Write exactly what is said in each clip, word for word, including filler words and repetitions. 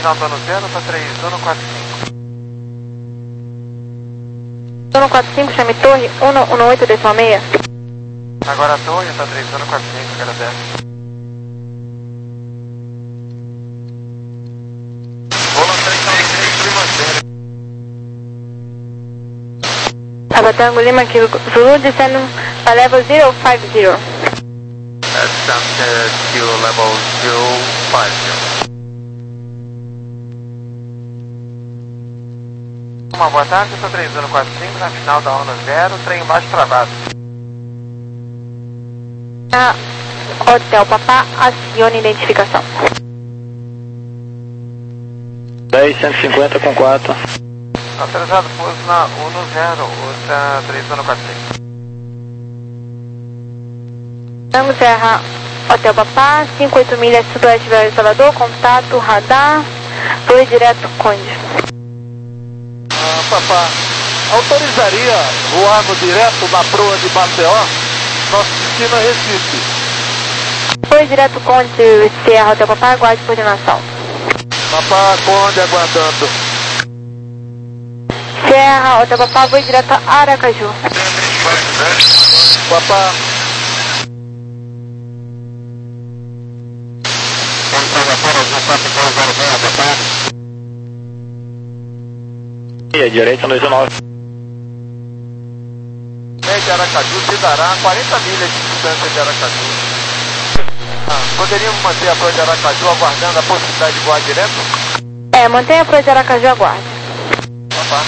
final do ano zero para três, ano quatro cinco. ano quatro cinco, chame torre, um um oito decimal seis. Agora a torre para três, ano quatro cinco, quero dez. Bolo três nove seis, Lima zero. Abatango Lima Kilo Zulu, descendo para level zero five zero. Descend to level zero five zero. Uma boa tarde, sou três ano quatro cinco, na final da onda zero, trem embaixo travado. Ah, Hotel Papá, acione identificação. dez, cento e cinquenta com quatro. Autorizado pouso na um zero, outra três ano quatro cinco. Tango Serra, Hotel Papá, cinco oito milhas sudoeste Vila Salvador, contato, radar, foi direto Conde. Ah, papá, autorizaria voando direto na proa de Maceió? Nosso destino é Recife. Foi direto Conde, Serra, Hotel Papá, aguarde coordenação. Papá, Conde aguardando. Serra, Hotel Papá, foi direto a Aracaju. Papá. E a direita dois nove. De Aracaju se dará quarenta milhas de distância de Aracaju. Ah, poderíamos manter a proa de Aracaju aguardando a possibilidade de voar direto? É, mantenha a proa de Aracaju, aguarde. Papá.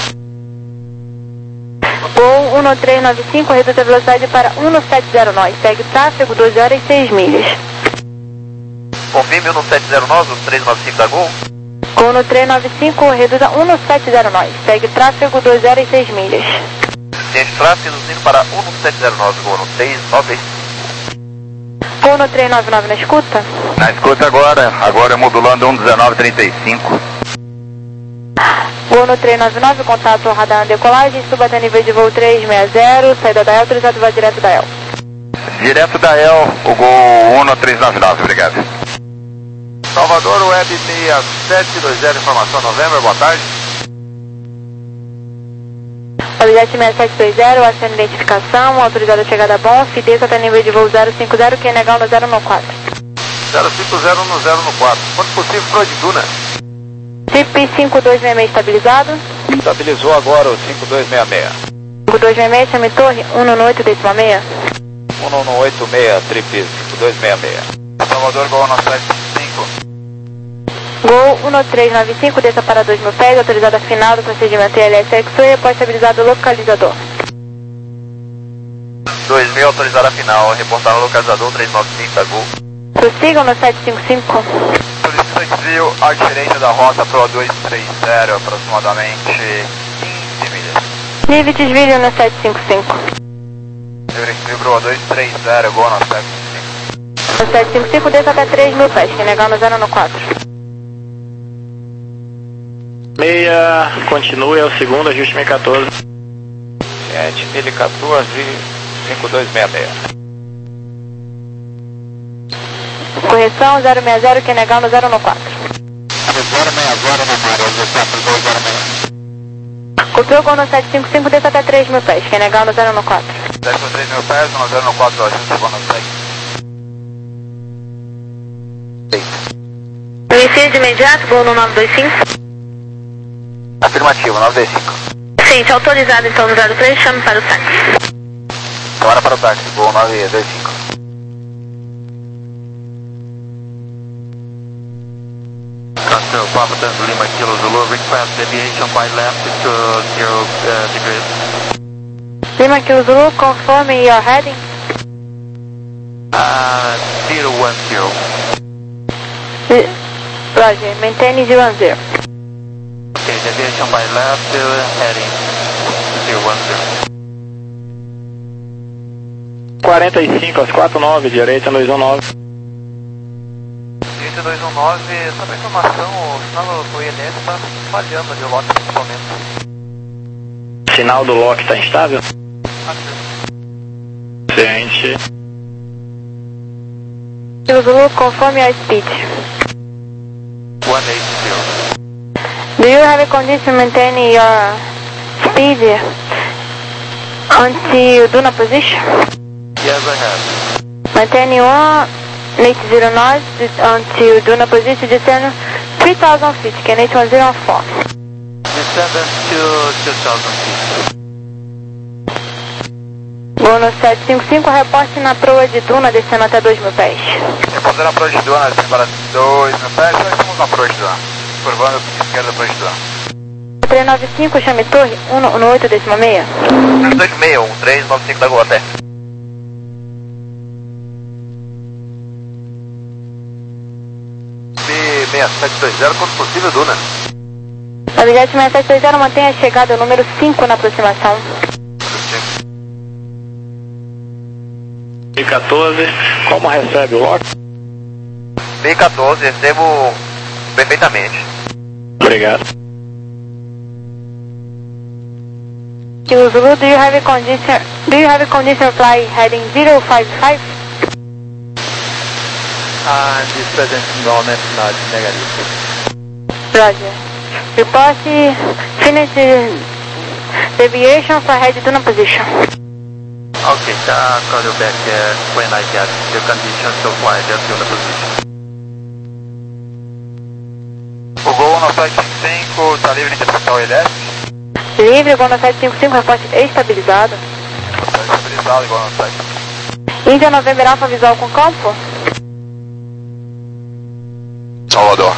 Gol um três nove cinco, reduz a velocidade para um sete zero nove, segue tráfego doze horas e seis milhas. Confirme um sete zero nove, o três nove cinco da Gol. Gol no três nove cinco, reduza um sete zero nove, segue tráfego doze horas e seis milhas. Ciente tráfego reduzindo para um sete zero nove, Gol no três nove cinco. Gol no três nove nove na escuta. Na escuta agora, agora modulando um dezenove trinta e cinco. Gol no três nove nove, contato radar na decolagem, suba até nível de voo três seis zero, saída da E L, autorizado vai direto da E L. Direto da E L, o Gol um três nove nove, obrigado. Salvador, Web seis sete dois zero, informação novembro, boa tarde. Objeto seis sete dois zero, acione identificação, autorizado a chegada a bom, desça até nível de voo zero cinco zero, que é negar no zero no quatro. zero cinco zero no zero no quatro, quanto possível proa de Duna? C I P cinco dois seis seis estabilizado. Estabilizou agora o cinco dois seis seis. cinco dois seis seis, chame torre, um no oito decimal seis. um um oito seis, trip cinco dois seis seis. Salvador, Gol um sete cinco. Gol um três nove cinco, desça para dois mil pés, autorizada final do procedimento I L S X U e após estabilizado localizador. dois mil, autorizada final, reportar no localizador três nove cinco da Gol. Prossigam no sete cinco cinco. Solicita desvio à diferença da rota Pro dois três zero, aproximadamente quinze milhas. Nível de desvio no sete cinco cinco. Livre desvio Pro dois três zero, Gol no sete cinco cinco. No sete cinco cinco, desça até três mil pés, que é negar no zero no quatro. Meia, continue, é o segundo, ajuste mil e quatorze. Ciente mil e quatorze, cinco dois seis seis. Correção zero seis zero, que é negar no zero no quatro. zero seis zero na Maria, quatro dois zero seis. Copiou Gol no sete cinco cinco, desça até três mil pés, que é negar no zero no quatro. dez com três mil pés, no zero no quatro, ajuste Gol no seis. Inicia de imediato, Gol no nove dois cinco. Afirmativo, nove dois cinco. Sim, autorizado então no zero três, chame para o táxi. Agora para o táxi, Gol nove dois cinco. Castle, Papa Tango Lima Kilo Zulu, request deviation by left to zero uh, degrees. Lima Kilo Zulu, conforme your heading. Uh, zero one zero. Roger, maintain zero one zero. Okay, deviation by left, uh, heading zero one zero. quarenta e cinco, às quatro nove, direita dois um nove. Direita dois um nove, só para informação, o sinal do I N S está falhando ali, o lote principalmente. Sinal do lock está instável? Ah, Ciente. Kilo Zulu, conforme your speed. one eight zero. Do you have a condition maintaining your speed until Duna position? Yes, I have. Maintaining one eight zero knots until Duna position, descend three thousand feet, can eight one zero four. Descendant to two thousand feet. Gono sete cinco cinco, reporte na proa de Duna, descendo até dois mil pés. Respondendo a proa de Duna, descendo para dois mil pés, nós estamos na proa de Duna. Curvando a esquerda da proa de Duna. três nove cinco, chame torre, um no oito décima seis. dois seis um, três nove cinco da Gol até. B seis sete dois zero, quando possível, Duna. Objeto seis sete dois zero, mantenha a chegada número cinco na aproximação. B quatorze, como recebe o lock? B quatorze, recebo perfeitamente. Obrigado. Kilo Zulu, do you have a condition, do you have a condition fly heading zero five five? Ah, this present enrollment not negative. Roger. Report finish deviation for head Duna position. Okay, uh, call you back uh, when I get the conditions to fly the Duna position. O Gol no sete cinco cinco, está livre de interceptar o L S? Livre, Gol no sete cinco cinco, reporte estabilizado. Está estabilizado, igual no sete. Índia November Alpha, visual com campo. Salvador.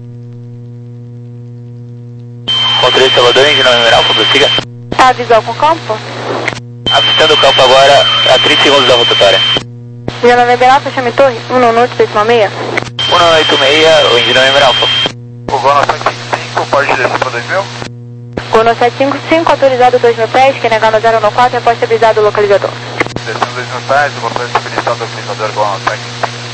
Controle Salvador, Índia November Alpha, prossiga. Tá visual com campo. Avistando o campo agora a trinta segundos da rotatória. Índia November Alpha, chame torre, um no oito décima seis. um nove oito seis, o Índia November Alpha. O Gol no sete cinco cinco, pode descer para dois mil? Gol no sete cinco cinco, autorizado dois mil pés, que negar no zero no quatro, reporte estabilizado o localizador. Descendo dois mil pés, o motor estabilizado do localizador Gol no sete cinco cinco.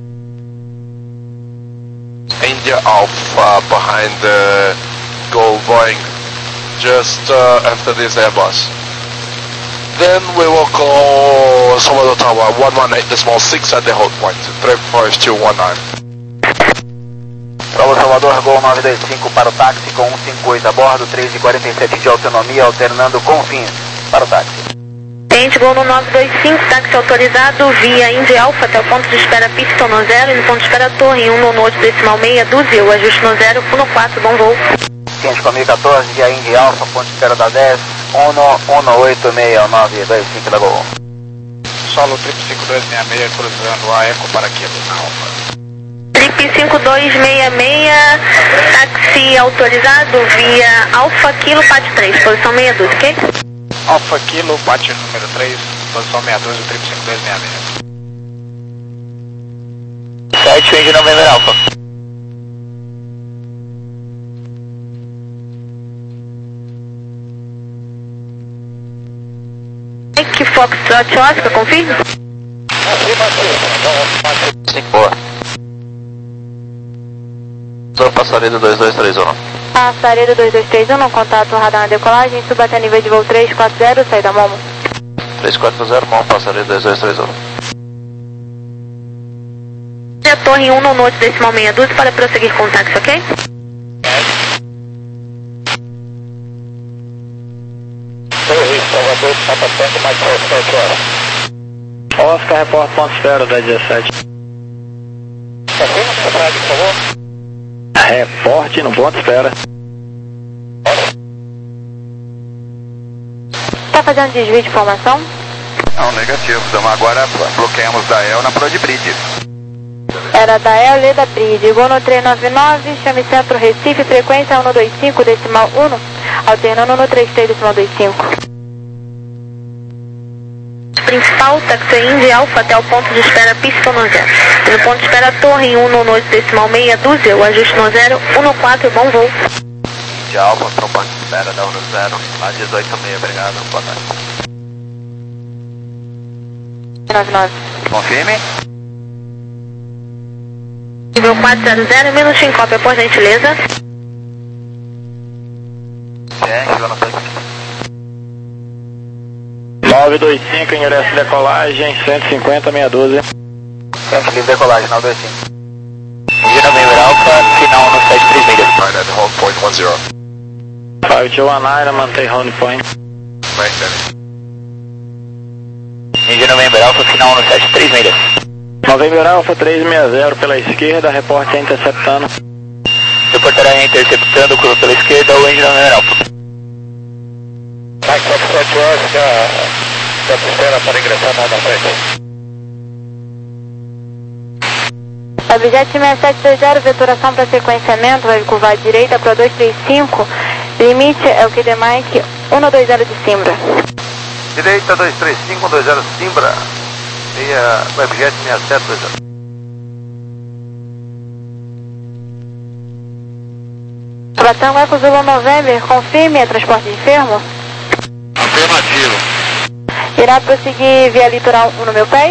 India Alpha behind the Gol Boeing, just uh, after this Airbus. Then we will go Salvador Tower one one eight decimal six at the hold point, three five two one nine. Bravo Salvador, Gol nove dois cinco para o táxi com um cinco oito a bordo, três e quarenta e sete de autonomia, alternando com fins para o táxi. Tente Gol no nove dois cinco, táxi autorizado via India Alpha até o ponto de espera pista no zero e no ponto de espera torre um no oito decimal seis, dúzia, o ajuste no zero, um no quatro, bom voo. Ciente com mil e quatorze, via India Alpha, ponto de espera da dez, um no oito seis nove dois cinco da Gol. Solo trip cinco dois seis seis, cruzando a Eco para Kilo na Alpha. Trip cinco dois seis seis, táxi autorizado via Alpha Kilo Pat três, posição meia dúzia, ok? Alpha Kilo, bate número três, posição meia dúzia, trip cinco dois seis seis. sete, Índia November Alpha. Mike Foxtrot Oscar, confirme? Sim, boa. Sou Passareda dois dois três um. Passareda dois dois três um, contato radar na decolagem, suba até nível de voo três quatro zero, saída Momo. três quatro zero, Momo, Passareda dois dois três um. A torre um no oito decimal seis dúzia para prosseguir com o táxi, ok? Torre, Salvador, Papa Tango, mais sete horas. Oscar, repórter ponto esfera da dezessete. Por favor. Reporte no ponto esfera. Está fazendo desvio de informação? Não, negativo. Então agora bloqueamos da E L na proa de bridge. Era da E L e da Bridge. Gol no três nove nove, chame centro Recife, frequência um no dois cinco decimal um, alternando no três três decimal dois cinco. Principal, táxi India Alpha até o ponto de espera pista no zero. E no ponto de espera torre um no oito decimal seis dúzia, o ajuste no zero, um no quatro, bom voo. India Alpha para o ponto de espera da um no zero, lá dezoito seis, obrigado, boa tarde. nove nove. Confirme. Nível quatro zero zero, minuto em cópia, por gentileza. Gente, lá na frente. nove dois cinco, ingresso de decolagem, cento e cinquenta, meia dúzia. Gente, livre decolagem, nove dois cinco. Índia November Alpha, final no sete três milhas. Right at the hold point one zero. five two one nine, mantém round point. Maintain. Índia November Alpha, final um sete, três milhas. November Alpha três seis zero pela esquerda, reporte interceptando. Reportará interceptando o curva pela esquerda ou Índia November Alpha. Mike quatro sete Oscar, já espera para ingressar na frente. Objet seis sete dois zero, veturação para sequenciamento, vai curvar à direita para dois três cinco, limite é o Q D Mike um dois zero de Simbra. Direita dois três cinco, um dois zero Simbra, meia, Webjet seis sete dois zero. Batango Eco Zulu November, confirme a transporte de enfermo. Afirmativo. Irá prosseguir via litoral um no meu pés.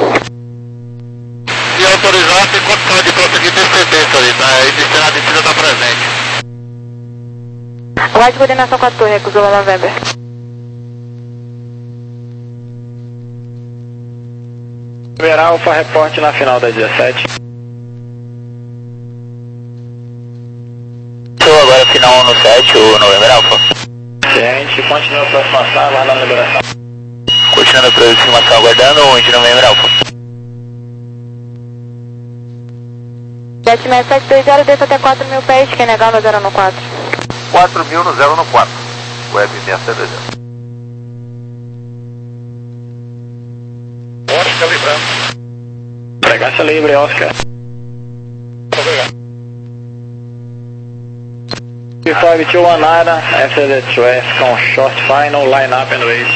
Se autorizar, tem condição de prosseguir descendência ali, tá? A inicial de pista está presente. Aguarde coordenação com a torre, Eco Zulu November. November Alpha, reporte na final das dezessete. Show, agora final um no sete, o November Alpha. Ciente, continua a aproximação, aguardando a liberação. Continuando a aproximação, aguardando o Índia November Alpha. Jet seis sete dois zero, desça até quatro mil pés, quem negar no zero no quatro. quatro mil no zero no quatro. Web seis sete dois zero. Oscar livrando. Fregaça livre, Oscar. five two one nine, after the track com short final, line up and wait.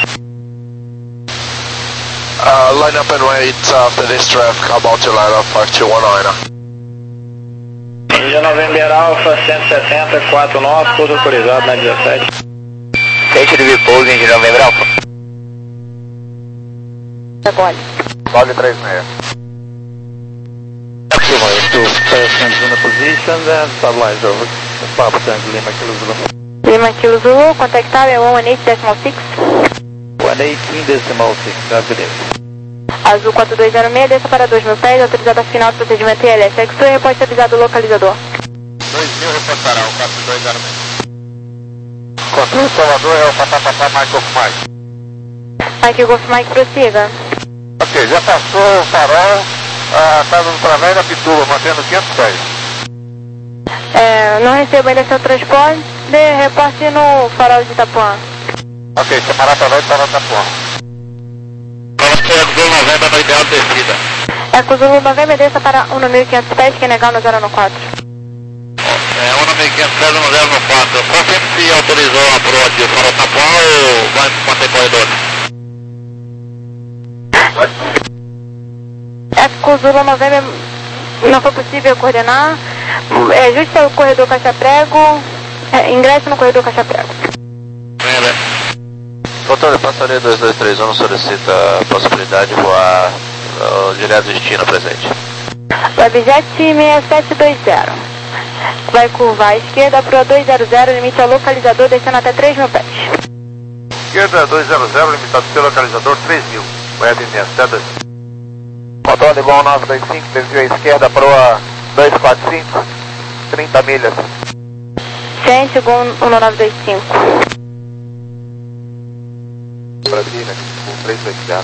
Uh, line up and wait after this traffic, about to line up five two one nine. Índia November Alpha cento e setenta, quatro nove, pouso autorizado na dezessete. Sete de repouso, Índia November Alpha. Agora. Log três seis. Position and stabilize over. Papa Tango Lima Kilo Zulu. Lima Kilo Zulu, contactar é one eight decimal six. one eighteen decimal six, Avenida. Azul quatro dois zero seis, desça para dois mil pés, autorizada final do procedimento I L S. Exo e reporte avisado do localizador. dois mil reportará, o quatro dois zero seis. Controle Salvador é o Papapá Mike Golf Mike. Mike Golf Mike, prossiga. Ok, já passou o farol, a casa do Través da Pituba, mantendo quinhentos pés. É, não recebo ainda seu transporte, de reporte no farol de Itapuã. Ok, separar através do farol de Itapuã. Eco Zulu November no ideal de descida. Eco Zulu November, desça para um mil e quinhentos pés, quem negar no zero no quatro. É, um mil e quinhentos pés no zero no quatro. Confirme se autorizou a proa de farol Tapuã ou vai manter corredor? Eco Zulu November, não foi possível coordenar. É, justo o corredor Caixa Prego, é, ingresso no corredor Caixa Prego. November. Controle, passaria dois dois três um solicita a possibilidade de voar uh, direto destino presente. Webjet seis sete dois zero. Vai curvar à esquerda para dois zero zero, limite ao localizador, descendo até três mil pés. Esquerda dois zero zero, limitado pelo localizador três mil. Web seis sete dois zero. Controle bom nove dois cinco, desvio à esquerda, proa dois quatro cinco, trinta milhas. Ciente, Gol um nove dois cinco. Brasília, com três dois zero.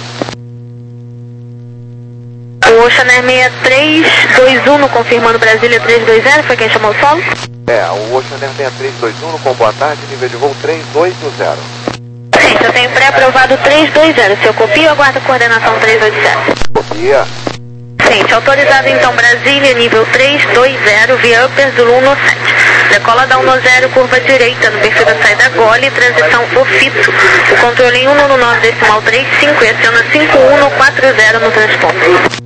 O Ocean Air seis três dois um, confirmando Brasília três dois zero, foi quem chamou o solo? É, o Ocean Air seis três dois um, com boa tarde, nível de voo três dois zero. Sim, eu tenho pré-aprovado três dois zero, se eu copio, aguardo a coordenação três oito zero. Copia. Sim, autorizado então Brasília, nível três dois zero, via Upper Zulu um sete. Decola da um zero, curva direita, no perfil da saída Gole, transição Ofito. O controle em um nove decimal três cinco e aciona cinco um quatro zero no transporte.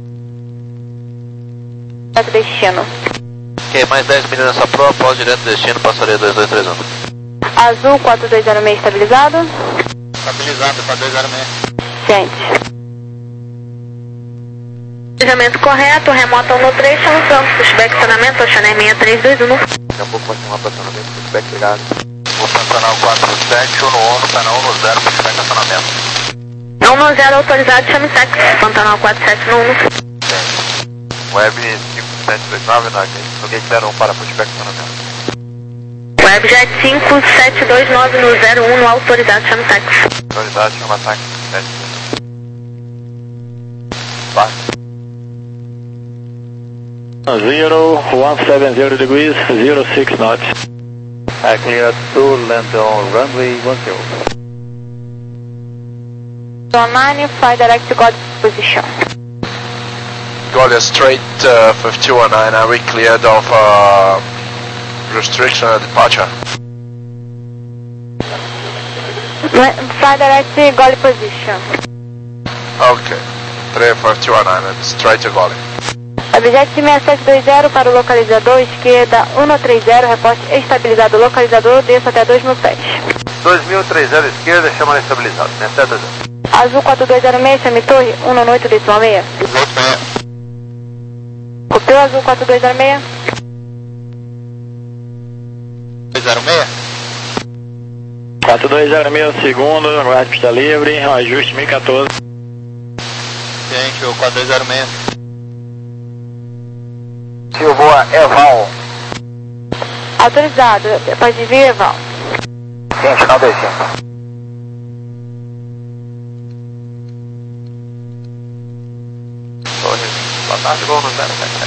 Destino. Ok, mais dez milhas nessa proa, após direto destino, passaria dois dois três um. Azul quatro dois zero seis estabilizado. Estabilizado para dois zero seis. Ciente. Planejamento correto, remota um no três, chamamos pushback estacionamento, Ocean Air seis três dois um. Daqui a pouco vai ter um aproximadamente pushback ligado. O Pantanal quatro sete, um no um, canal um no zero, puxar estacionamento. um no zero autorizado, chame sexo, Pantanal quatro sete no um. Web cinco sete dois nove, no gate zero um para pushback estacionamento. Webjet cinco sete dois nove no zero um, no autorizado, chama táxi. Autorizado, chama táxi. Vai. zero one seven zero degrees, zero six knots. I clear to land on runway one zero. nine, fly direct to God position. Golia straight uh, five two one nine, are we cleared of uh, restriction at departure? Fly direct to Goli position. Okay, three five two one nine, straight to Golia. Objeto seis sete dois zero para o localizador, esquerda um três zero, reporte estabilizado localizador, desça até dois mil pés. dois mil e trinta esquerda, chama estabilizado, seis sete dois zero. Azul quatro dois zero seis, chame torre um oito decimal seis. Copeu azul quatro dois zero seis. dois zero seis? quatro dois zero seis, segundo, aguarde pista livre, ajuste mil e quatorze. Gente, o quatro dois zero seis. Silvoa, Eval. Autorizado, pode vir, Eval. Gente, não dois cinco. Torre, boa tarde, vou no zero sete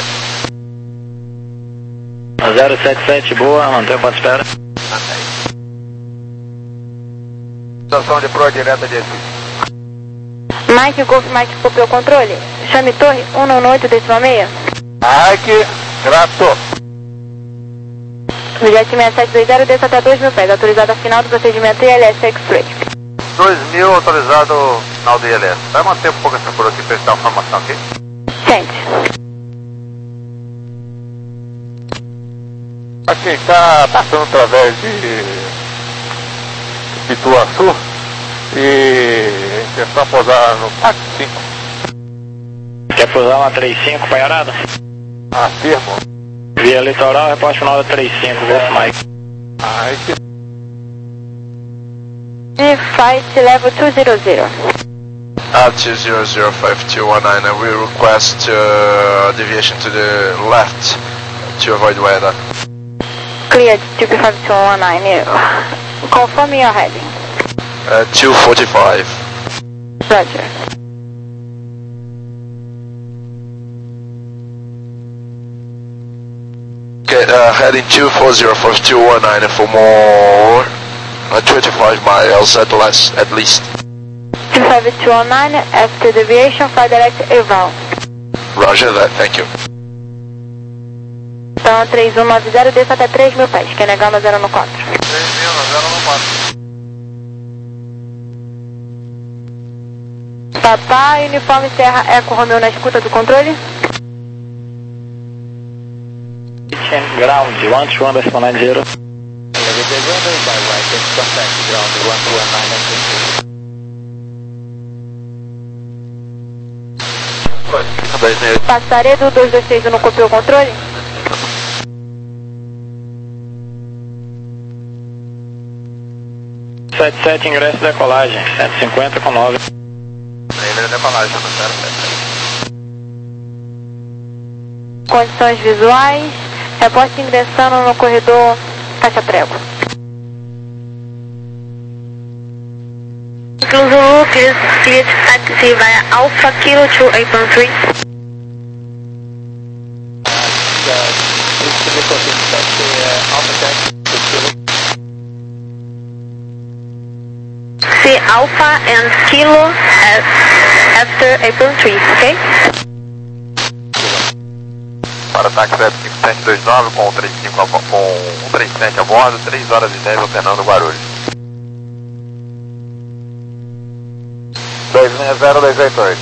sete. zero sete sete, boa, mantém o ponto de espera. Situação de proa direta de exit. Mike, Golf, Mike, copeu o controle. Chame torre um oito decimal seis. Mike, grato. Objeto seis sete dois zero, desça até dois mil pés. Autorizado a final do procedimento I L S X-Ray. dois mil autorizado final do I L S. Vai manter um pouco essa proa aqui para dar uma formação aqui? Sente. Aqui, está passando através de Pituaçu e a gente vai pousar no P A C cinco. Quer pousar uma trinta e cinco, Paiarada? Afirmo. Via litoral, reporte final da trinta e cinco, Golf Mike. Ai, que... E flight level dois zero zero. Altitude zero zero five two one nine, and we request uh, deviation to the left to avoid weather. Cleared, T P five two one nine. Confirm your heading. Uh, two forty-five. Roger. Okay, uh, heading two four zero five two one nine for more uh, twenty-five miles at less, at least. T P five two one nine, after deviation, fly direct Eval. Roger that, thank you. Então, três um nove zero, desça até três mil pés. Quer negar no zero no quatro? três mil, zero no quatro. Papai, uniforme Serra Eco Romeo na escuta do controle. Ground, one two one decimal nine zero. Passaredo dois dois seis um, não copiou o controle? sete sete, ingresso de decolagem, cento e cinquenta com nove. Trailer decolagem no zero sete. Condições visuais. Reporte ingressando no corredor Caixa Prego. Zulu, clear, clear to taxi via Alpha Kilo to Apron three. See Alpha and Kilo as, after Apron three, okay? Para táxi cinco sete dois nove com um três cinco com um três sete a bordo, três horas e dez alternando Guarulhos. dois seis zero dois oito oito.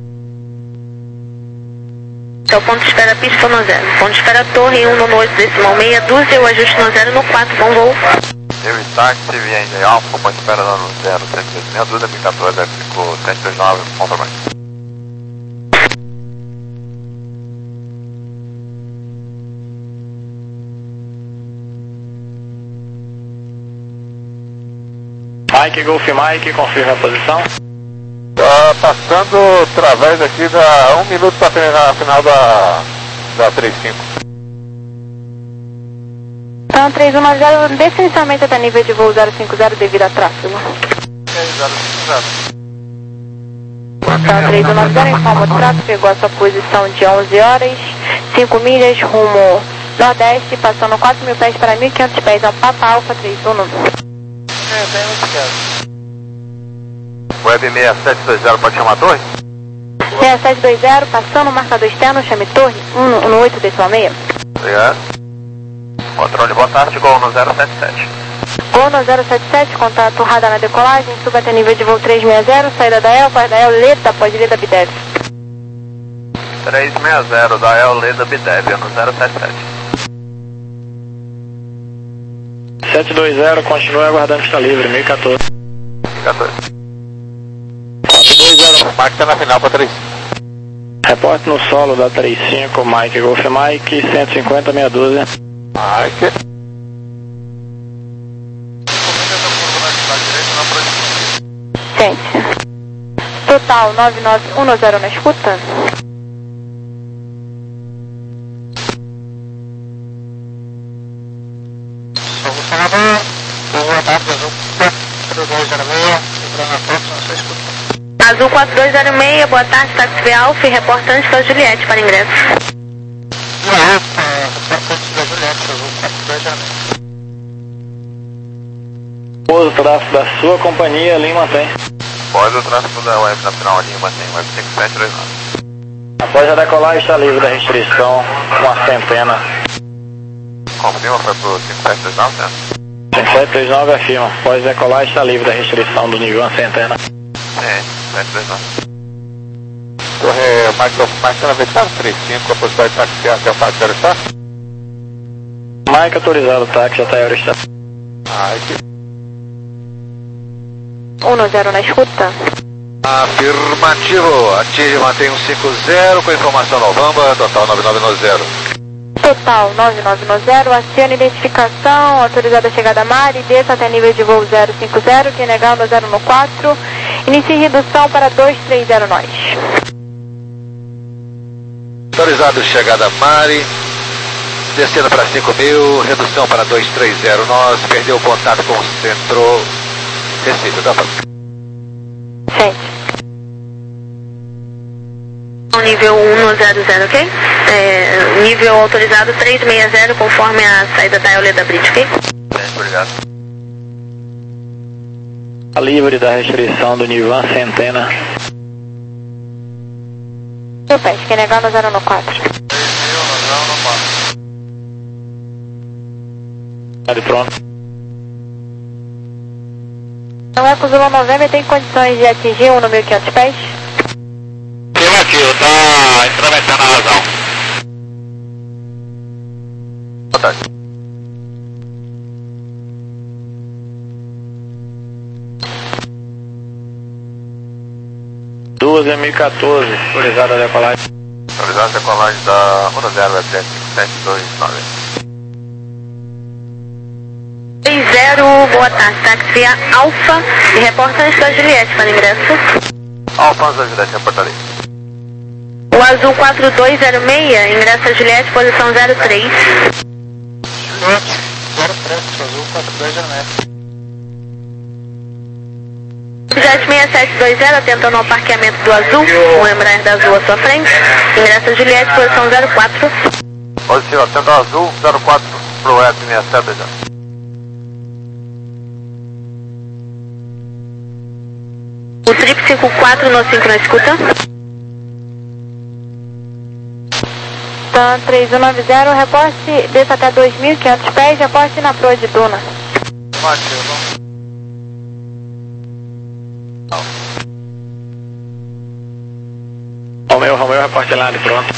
Então, ponto de espera pista no zero. Ponto de espera torre um oito decimal seis, dúzia, o ajuste no zero no quatro, bom voo. Eu e táxi, via em Alfa, ponto de espera no zero sete dois seis, dúzia, mil e quatorze, cinco sete dois nove, ponto mais. Mike, Golf Mike, confirma a posição. Tá passando através aqui da um minuto para terminar a final da, da trinta e cinco. Então, Então três um nove zero, descendencialmente até nível de voo zero cinco zero devido a tráfego. zero cinco zero. Então três um nove zero, informa o tráfego, pegou a sua posição de onze horas, cinco milhas, rumo nordeste, passando quatro mil pés para mil e quinhentos pés, ao Papa Alfa três um nove. É, bem obrigado. Web seis sete dois zero, pode chamar a torre? seis sete dois zero, passando o marcador externo, chame torre, um no oito decimal seis. Obrigado. Controle, boa tarde, Gol no zero sete sete. Gol no zero sete sete, contato radar na decolagem, suba até nível de voo trezentos e sessenta, saída da El, guarda El, Leda, pode Leda Bidev. trezentos e sessenta da El Leda Bidev no zero sete sete. sete dois zero, continue aguardando que está livre, mil e quatorze. mil e quatorze. quatro dois zero, Mike tá na final para três. reporte no solo da trinta e cinco, Mike Golf Mike, cento e cinquenta, meia dúzia. Mike. Gente, total nove nove um zero na escuta. Azul quatro dois zero seis, boa tarde, táxi V Alfa e reportante para Juliette para ingresso. O tráfego da sua companhia, Lima mantém. Após o tráfego da web na final ali, mantém web cinco sete dois nove. Após a decolagem está livre da restrição com a centena. Confirma, foi pro cinco sete dois nove, né? cinco sete dois nove afirma. Após a decolagem está livre da restrição do nível a centena. É, cinco sete dois nove. Torre Mike Golf Mike tá na versão trinta e cinco, a possibilidade de táxi até o táxi está? Mike autorizado, táxi até Eurostar. Mike. um zero na escuta. Afirmativo, atinge e mantém um cinco zero com informação Novamba, total nove nove nove zero. Total nove nove nove zero, acione identificação, autorizada a chegada a mar e desça até nível de voo zero cinco zero, que negando a zero no quatro, inicie redução para dois três zero nós. Autorizado chegada Mari, descendo para cinco mil, redução para dois três zero nós, perdeu o contato com o centro Recife, dá pra... Gente. Nível um zero zero, ok? É, nível autorizado três seis zero, conforme a saída da Euleda Bridge, ok? Bem, obrigado. Está livre da restrição do nível a centena. Meu pé, que negando a zero no quatro. Está de pronto. Não é que o Zulu November tem condições de atingir um no mil e quinhentos pés? Afirmativo, tá intrometendo a razão. Boa tarde. doze mil e quatorze, autorizada a decolagem. Autorizado a decolagem da um zero web cinco sete dois nove. três zero, boa tarde, táxi via Alfa e reportante da Juliette para ingresso. Alfa da Juliette, reportaria. O azul quatro dois zero seis, ingresso a Juliette, posição zero três. Juliette, zero três, azul quatro dois zero seis. Jet seis sete dois zero, tentando ao parqueamento do azul, o Embraer da azul à sua frente. Ingresso a Juliette, posição zero quatro. Hoje, senhor, tendo azul, zero quatro pro web seis sete dois zero. O trip cinco quatro no cinco na escuta. Tan três um nove zero, reporte, desça até dois mil e quinhentos pés, reporte na proa de Duna. Mativo. Romeu, Romeu, reporte lá de pronto.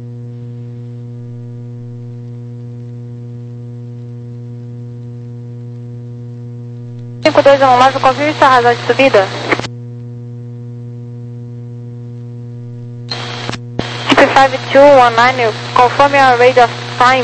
cinco dois um nove, confirme sua razão de subida. five two one nine, confirm your rate of time.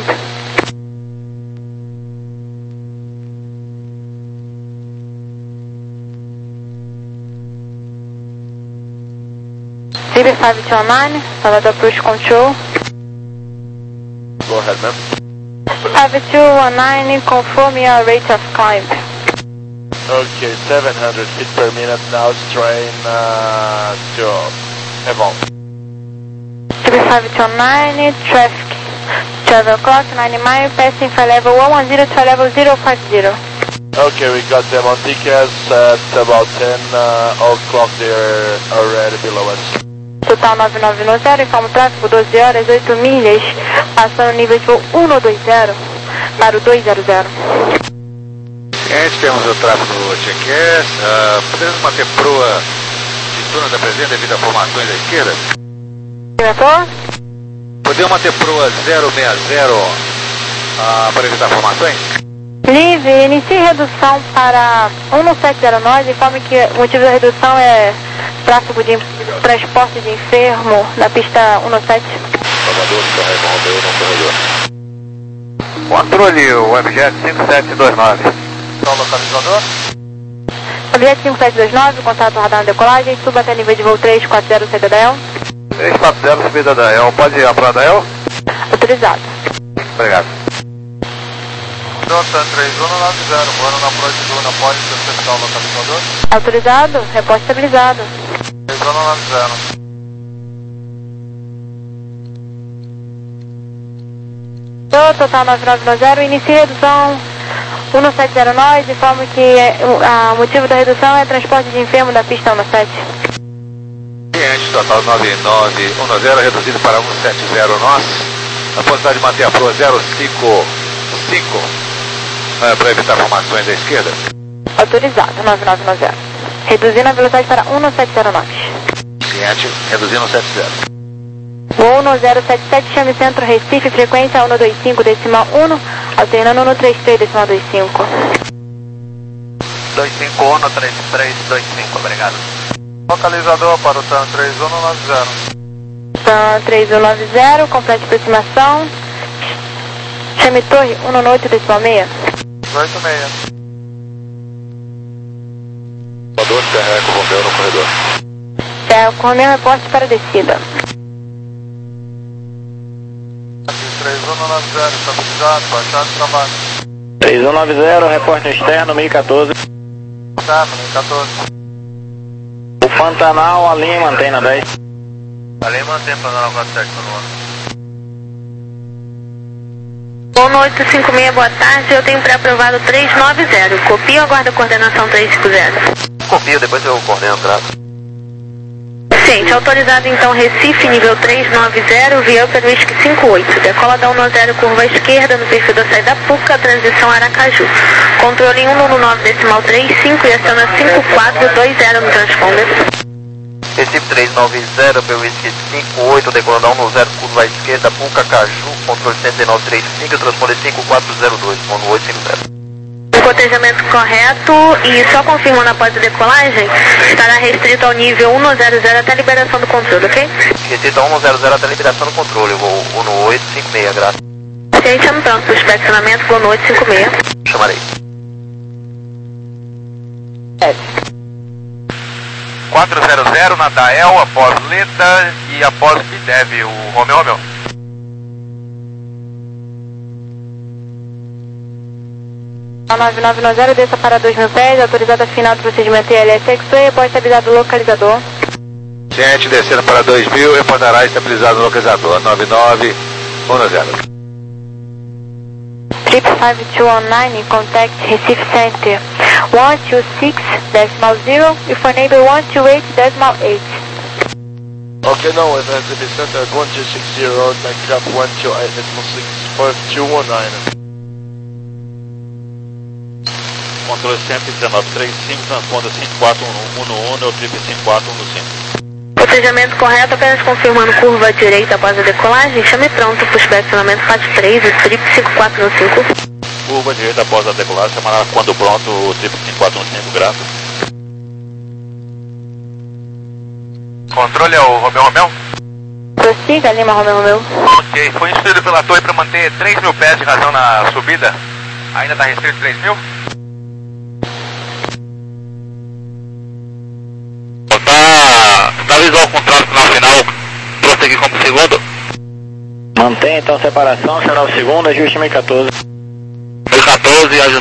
five two one nine, Salvador Approach Control. Go ahead, ma'am. five two one nine, confirm your rate of climb. Okay, seven hundred feet per minute now, strain uh, to Evon. five two one nine, traffic, travel clock, ninety miles, passing for level one one zero to level zero five zero. Okay, we got them on D C A S at about ten uh, o'clock, they're already below us. Total nove nove nove zero, informa o tráfego doze horas, oito milhas, passando o nível de voo um dois zero para o dois zero zero. Ciente, temos o tráfego do Check-S, uh, podemos manter proa de túnel da presença devido a formações à esquerda? Diretor? Podemos manter proa zero seis zero uh, para evitar formações? Livre, inicie redução para um sete zero nove, informe que o motivo da redução é tráfego de transporte de enfermo na pista um sete. Salvador, carrega um rodeo no corredor. Controle, o objeto cinco sete dois nove. Qual localizador? Objeto cinco sete dois nove, contato radar na decolagem, suba até nível de voo três quatro zero, C D L. três quatro zero, subida da E L. Pode ir para a da E L? Autorizado. Obrigado. Delta três um nove zero, voando na proa de Luna, pode interceptar o localizador? Autorizado, reporte estabilizado. três um nove zero. Total nove nove nove zero, inicie redução um sete zero nove, informa que o motivo da redução é transporte de enfermo da pista um sete. Ciente, total nove nove um zero, reduzido para um sete zero nós. A possibilidade de manter a proa zero cinco cinco uh, para evitar formações à esquerda. Autorizado, nove nove nove zero. Reduzindo a velocidade para um sete zero nove. Ciente, reduzindo sete zero. Voo um zero sete sete, chame centro Recife, frequência um dois cinco decimal um, alternando no três três decimal dois cinco. dois cinco um, três três dois cinco, obrigado. Localizador para o T A N três um nove zero. T A N três um nove zero, complete aproximação. Chame torre um oito decimal seis. oito seis. Salvador, carrega o bombeu no corredor. É, com o meu reporte para descida. três um nove zero, estabilizado, baixado de trabalho. três um nove zero, reporte externo, mil e quatorze. Externo, mil e quatorze. O Pantanal, a Lima, antena dez. Ali mantém para nove quatro sete no ano. Bom oito cinco seis, boa tarde, eu tenho pré-aprovado três nove zero. Copia ou aguarda a coordenação três cinco zero? Copia, depois eu coordeno o trato. Ciente, autorizado então Recife, nível três nove zero, via Upper Whisky cinco oito. Decola da um zero, curva à esquerda, no perfil da saída Puca, transição Aracaju. Controle em um nove decimal três cinco e aciona cinco quatro dois zero no transponder. Recife três nove zero, Upper Whisky cinco oito, decola da um zero, curva à esquerda, Puca, Caju, controle cento e nove três cinco, transponder cinco quatro zero dois, um oito cinco zero. Cotejamento correto e só confirmando após a decolagem, estará restrito ao nível um zero zero até a liberação do controle, ok? Restrito a um zero zero até a liberação do controle, voo um oito cinco seis, graças. Ciente, chamo pronto para o inspecionamento, voo oito cinco seis. Chamarei. É. quatro zero zero na Dael, após Leda e após Bidev, o Romeu Romeu. nove nove nove zero, desça para dois mil pés, autorizada final do procedimento I L S X-Ray, após estabilizado o localizador. Ciente, descendo para dois mil, reportará estabilizado no localizador, nove nove um zero. Trip five two one nine, contact Recife Center, one two six decimal zero, e for neighbor one two eight decimal eight. Okay, now we've Recife Center at one two six zero, next up one two eight decimal six, five two one nine. Controle cento e dezenove três cinco, transponda cinco quatro um um, é o trip cinco quatro um cinco. Cotejamento correto, apenas confirmando curva à direita após a decolagem, chame pronto para o inspecionamento F A T três, o trip cinco quatro um cinco. Curva direita após a decolagem, chamará quando pronto o trip cinco quatro um cinco, graças. Controle é o Romeu Romeu? Prossiga, Lima Romeu Romeu. Ok, foi instruído pela torre para manter três mil pés de razão na subida. Ainda está restrito três mil? Tá, tá visual com tráfego na final, prosseguir como segundo. Mantém então separação, sinal segundo, ajuste mil e quatorze. mil e quatorze, ajuste